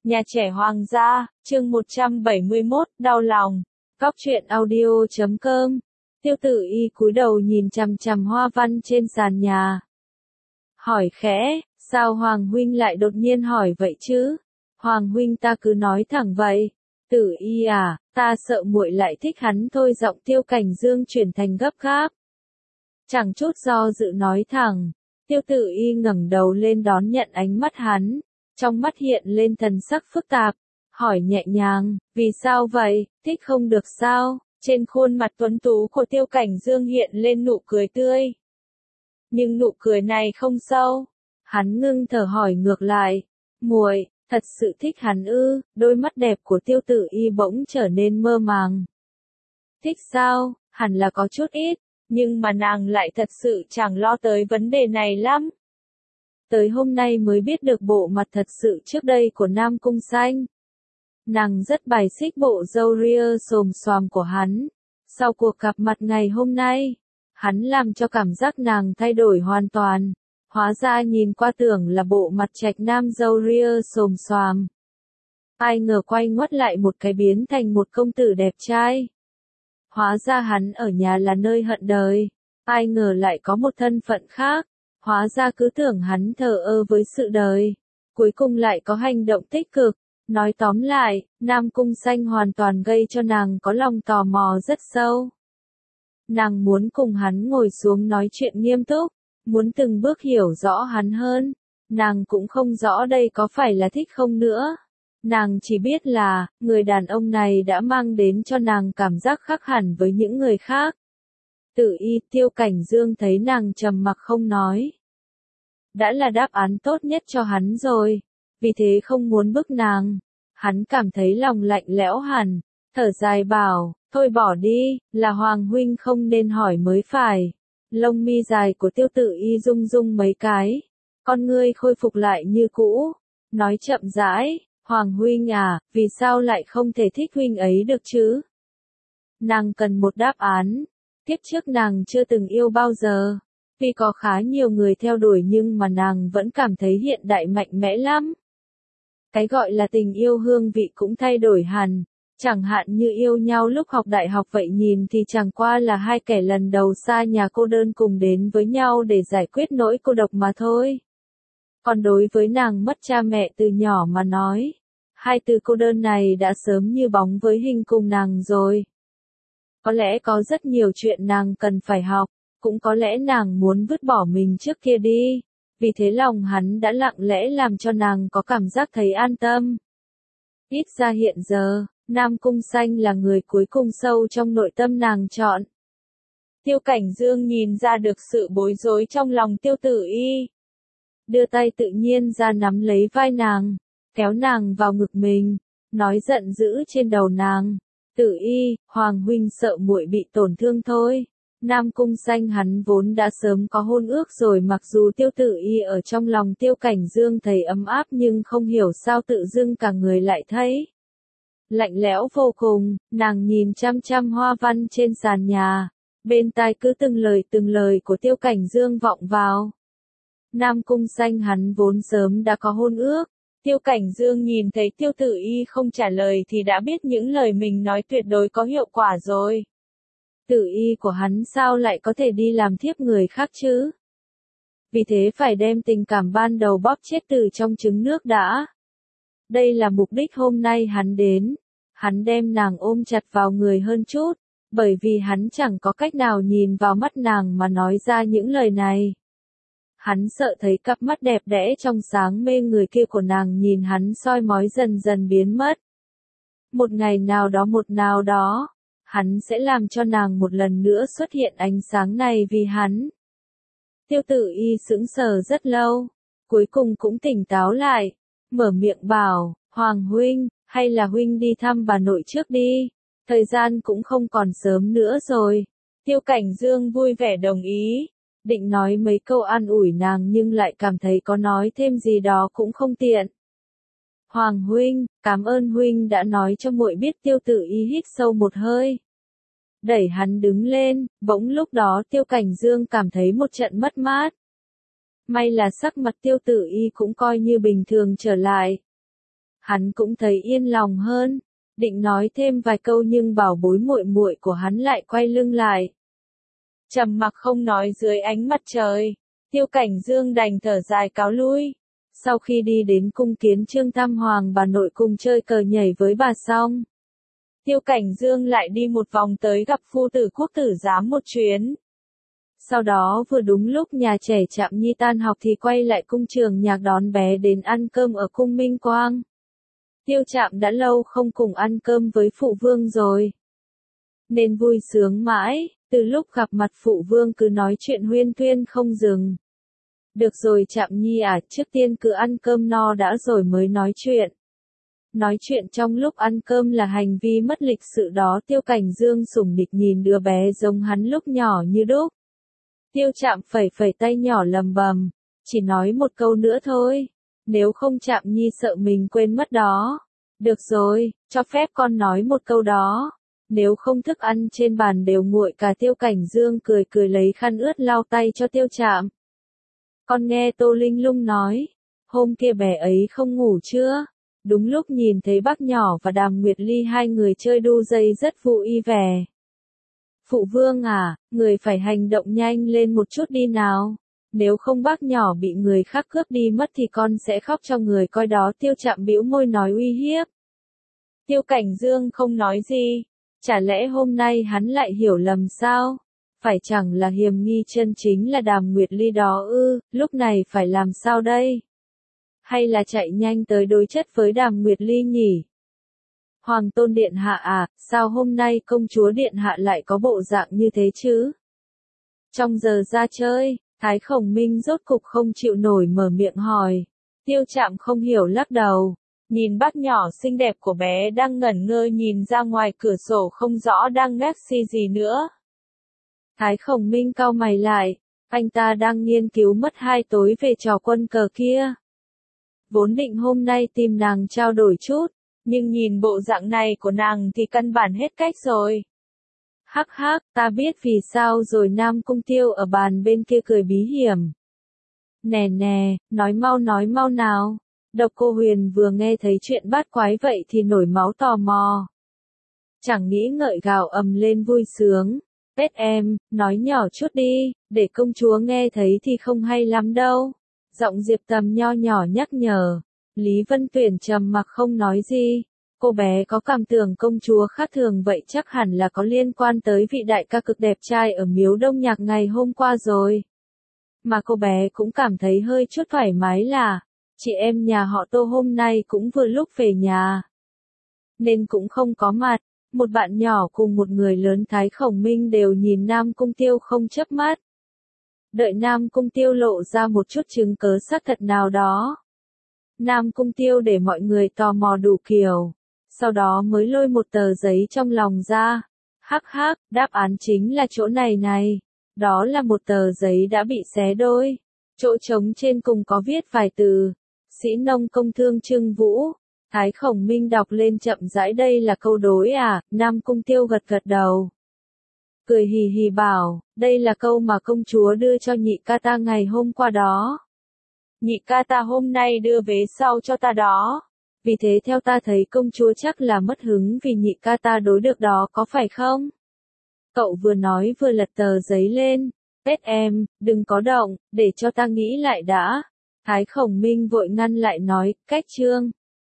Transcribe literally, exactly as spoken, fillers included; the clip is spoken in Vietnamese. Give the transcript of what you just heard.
Nhà trẻ Hoàng gia, chương một trăm bảy mươi mốt, đau lòng. Góc truyện audio chấm com. Tiêu Tử Y cúi đầu nhìn chằm chằm hoa văn trên sàn nhà. Hỏi khẽ, sao Hoàng huynh lại đột nhiên hỏi vậy chứ? Hoàng huynh ta cứ nói thẳng vậy. Tử Y à, ta sợ muội lại thích hắn thôi, giọng Tiêu Cảnh Dương chuyển thành gấp gáp. Chẳng chút do dự nói thẳng. Tiêu Tử Y ngẩng đầu lên đón nhận ánh mắt hắn. Trong mắt hiện lên thần sắc phức tạp, hỏi nhẹ nhàng, vì sao vậy, thích không được sao? Trên khuôn mặt tuấn tú của Tiêu Cảnh Dương hiện lên nụ cười tươi. Nhưng nụ cười này không sâu. Hắn ngưng thở hỏi ngược lại, muội, thật sự thích hắn ư? Đôi mắt đẹp của Tiêu Tử Y bỗng trở nên mơ màng. Thích sao? Hẳn là có chút ít, nhưng mà nàng lại thật sự chẳng lo tới vấn đề này lắm. Tới hôm nay mới biết được bộ mặt thật sự trước đây của Nam Cung Xanh. Nàng rất bài xích bộ râu ria xồm xoàm của hắn. Sau cuộc gặp mặt ngày hôm nay, hắn làm cho cảm giác nàng thay đổi hoàn toàn. Hóa ra nhìn qua tưởng là bộ mặt trạch nam râu ria xồm xoàm. Ai ngờ quay ngoắt lại một cái biến thành một công tử đẹp trai. Hóa ra hắn ở nhà là nơi hận đời. Ai ngờ lại có một thân phận khác. Hóa ra cứ tưởng hắn thờ ơ với sự đời. Cuối cùng lại có hành động tích cực. Nói tóm lại, Nam Cung Xanh hoàn toàn gây cho nàng có lòng tò mò rất sâu. Nàng muốn cùng hắn ngồi xuống nói chuyện nghiêm túc. Muốn từng bước hiểu rõ hắn hơn. Nàng cũng không rõ đây có phải là thích không nữa. Nàng chỉ biết là, người đàn ông này đã mang đến cho nàng cảm giác khác hẳn với những người khác. Tử Y, Tiêu Cảnh Dương thấy nàng trầm mặc không nói. Đã là đáp án tốt nhất cho hắn rồi. Vì thế không muốn bức nàng. Hắn cảm thấy lòng lạnh lẽo hẳn. Thở dài bảo, thôi bỏ đi, là Hoàng huynh không nên hỏi mới phải. Lông mi dài của Tiêu Tử Y rung rung mấy cái. Con ngươi khôi phục lại như cũ. Nói chậm rãi, Hoàng huynh à, vì sao lại không thể thích huynh ấy được chứ? Nàng cần một đáp án. Kiếp trước nàng chưa từng yêu bao giờ. Vì có khá nhiều người theo đuổi nhưng mà nàng vẫn cảm thấy hiện đại mạnh mẽ lắm. Cái gọi là tình yêu hương vị cũng thay đổi hẳn. Chẳng hạn như yêu nhau lúc học đại học vậy, nhìn thì chẳng qua là hai kẻ lần đầu xa nhà cô đơn cùng đến với nhau để giải quyết nỗi cô độc mà thôi. Còn đối với nàng mất cha mẹ từ nhỏ mà nói, hai từ cô đơn này đã sớm như bóng với hình cùng nàng rồi. Có lẽ có rất nhiều chuyện nàng cần phải học, cũng có lẽ nàng muốn vứt bỏ mình trước kia đi. Vì thế lòng hắn đã lặng lẽ làm cho nàng có cảm giác thấy an tâm. Ít ra hiện giờ, Nam Cung Xanh là người cuối cùng sâu trong nội tâm nàng chọn. Tiêu Cảnh Dương nhìn ra được sự bối rối trong lòng Tiêu Tử Y. Đưa tay tự nhiên ra nắm lấy vai nàng, kéo nàng vào ngực mình, nói giận dữ trên đầu nàng. Tử Y, Hoàng huynh sợ muội bị tổn thương thôi. Nam Cung Xanh hắn vốn đã sớm có hôn ước rồi, mặc dù Tiêu Tử Y ở trong lòng Tiêu Cảnh Dương thấy ấm áp nhưng không hiểu sao tự dưng cả người lại thấy lạnh lẽo vô cùng. Nàng nhìn chăm chăm hoa văn trên sàn nhà, bên tai cứ từng lời từng lời của Tiêu Cảnh Dương vọng vào. Nam Cung Xanh hắn vốn sớm đã có hôn ước. Tiêu Cảnh Dương nhìn thấy Tiêu Tử Y không trả lời thì đã biết những lời mình nói tuyệt đối có hiệu quả rồi. Tử Y của hắn sao lại có thể đi làm thiếp người khác chứ? Vì thế phải đem tình cảm ban đầu bóp chết từ trong trứng nước đã. Đây là mục đích hôm nay hắn đến. Hắn đem nàng ôm chặt vào người hơn chút, bởi vì hắn chẳng có cách nào nhìn vào mắt nàng mà nói ra những lời này. Hắn sợ thấy cặp mắt đẹp đẽ trong sáng mê người kia của nàng nhìn hắn soi mói dần dần biến mất. Một ngày nào đó một nào đó, hắn sẽ làm cho nàng một lần nữa xuất hiện ánh sáng này vì hắn. Tiêu Tử Y sững sờ rất lâu, cuối cùng cũng tỉnh táo lại, mở miệng bảo, Hoàng huynh, hay là huynh đi thăm bà nội trước đi, thời gian cũng không còn sớm nữa rồi. Tiêu Cảnh Dương vui vẻ đồng ý, định nói mấy câu an ủi nàng nhưng lại cảm thấy có nói thêm gì đó cũng không tiện. Hoàng huynh, cảm ơn huynh đã nói cho muội biết. Tiêu Tử Y hít sâu một hơi, đẩy hắn đứng lên. Bỗng lúc đó Tiêu Cảnh Dương cảm thấy một trận mất mát. May là sắc mặt Tiêu Tử Y cũng coi như bình thường trở lại. Hắn cũng thấy yên lòng hơn, định nói thêm vài câu nhưng bảo bối muội muội của hắn lại quay lưng lại. Trầm mặc không nói dưới ánh mặt trời, Tiêu Cảnh Dương đành thở dài cáo lui. Sau khi đi đến cung kiến Trương Tam Hoàng bà nội cùng chơi cờ nhảy với bà xong, Tiêu Cảnh Dương lại đi một vòng tới gặp phu tử Quốc tử giám một chuyến. Sau đó vừa đúng lúc nhà trẻ Trạm Nhi tan học thì quay lại cung trường nhạc đón bé đến ăn cơm ở cung Minh Quang. Tiêu Trạm đã lâu không cùng ăn cơm với phụ vương rồi, nên vui sướng mãi, từ lúc gặp mặt phụ vương cứ nói chuyện huyên thuyên không dừng. Được rồi Trạm Nhi à, trước tiên cứ ăn cơm no đã rồi mới nói chuyện. Nói chuyện trong lúc ăn cơm là hành vi mất lịch sự đó. Tiêu Cảnh Dương sủng nịch nhìn đứa bé giống hắn lúc nhỏ như đúc. Tiêu Trạm phẩy phẩy tay nhỏ lầm bầm, chỉ nói một câu nữa thôi, nếu không Trạm Nhi sợ mình quên mất đó. Được rồi, cho phép con nói một câu đó, nếu không thức ăn trên bàn đều nguội cả. Tiêu Cảnh Dương cười cười lấy khăn ướt lau tay cho Tiêu Trạm. Con nghe Tô Linh Lung nói, hôm kia bé ấy không ngủ chưa? Đúng lúc nhìn thấy bác nhỏ và Đàm Nguyệt Ly hai người chơi đu dây rất vui vẻ. Phụ vương à, người phải hành động nhanh lên một chút đi nào. Nếu không bác nhỏ bị người khác cướp đi mất thì con sẽ khóc cho người coi đó. Tiêu Trạm bĩu môi nói uy hiếp. Tiêu Cảnh Dương không nói gì. Chả lẽ hôm nay hắn lại hiểu lầm sao? Phải chẳng là hiềm nghi chân chính là Đàm Nguyệt Ly đó ư, lúc này phải làm sao đây? Hay là chạy nhanh tới đối chất với Đàm Nguyệt Ly nhỉ? Hoàng tôn điện hạ à, sao hôm nay công chúa điện hạ lại có bộ dạng như thế chứ? Trong giờ ra chơi, Thái Khổng Minh rốt cục không chịu nổi mở miệng hỏi. Tiêu Trạm không hiểu lắc đầu, nhìn bác nhỏ xinh đẹp của bé đang ngẩn ngơ nhìn ra ngoài cửa sổ không rõ đang ngáp si gì nữa. Thái Khổng Minh cau mày lại, anh ta đang nghiên cứu mất hai tối về trò quân cờ kia. Vốn định hôm nay tìm nàng trao đổi chút, nhưng nhìn bộ dạng này của nàng thì căn bản hết cách rồi. Hắc hắc, ta biết vì sao rồi. Nam Cung Tiêu ở bàn bên kia cười bí hiểm. Nè nè, nói mau nói mau nào. Độc Cô Huyền vừa nghe thấy chuyện bát quái vậy thì nổi máu tò mò. Chẳng nghĩ ngợi gào ầm lên vui sướng. Pet em, nói nhỏ chút đi, để công chúa nghe thấy thì không hay lắm đâu. Giọng Diệp Tầm nho nhỏ nhắc nhở. Lý Vân Tuyển trầm mặc không nói gì. Cô bé có cảm tưởng công chúa khác thường vậy chắc hẳn là có liên quan tới vị đại ca cực đẹp trai ở miếu Đông Nhạc ngày hôm qua rồi. Mà cô bé cũng cảm thấy hơi chút thoải mái là, chị em nhà họ Tô hôm nay cũng vừa lúc về nhà, nên cũng không có mặt. Một bạn nhỏ cùng một người lớn Thái Khổng Minh đều nhìn Nam Cung Tiêu không chớp mắt. Đợi Nam Cung Tiêu lộ ra một chút chứng cớ xác thật nào đó, Nam Cung Tiêu để mọi người tò mò đủ kiểu, sau đó mới lôi một tờ giấy trong lòng ra. Hắc hắc, đáp án chính là chỗ này này. Đó là một tờ giấy đã bị xé đôi. Chỗ trống trên cùng có viết vài từ. Sĩ nông công thương Trưng Vũ. Thái Khổng Minh đọc lên chậm rãi. Đây là câu đối à? Nam Cung Tiêu gật gật đầu, cười hì hì bảo, đây là câu mà công chúa đưa cho nhị ca ta ngày hôm qua đó. Nhị ca ta hôm nay đưa về sau cho ta đó. Vì thế theo ta thấy công chúa chắc là mất hứng vì nhị ca ta đối được đó có phải không? Cậu vừa nói vừa lật tờ giấy lên. Pet em, đừng có động, để cho ta nghĩ lại đã. Thái Khổng Minh vội ngăn lại nói, cách chương.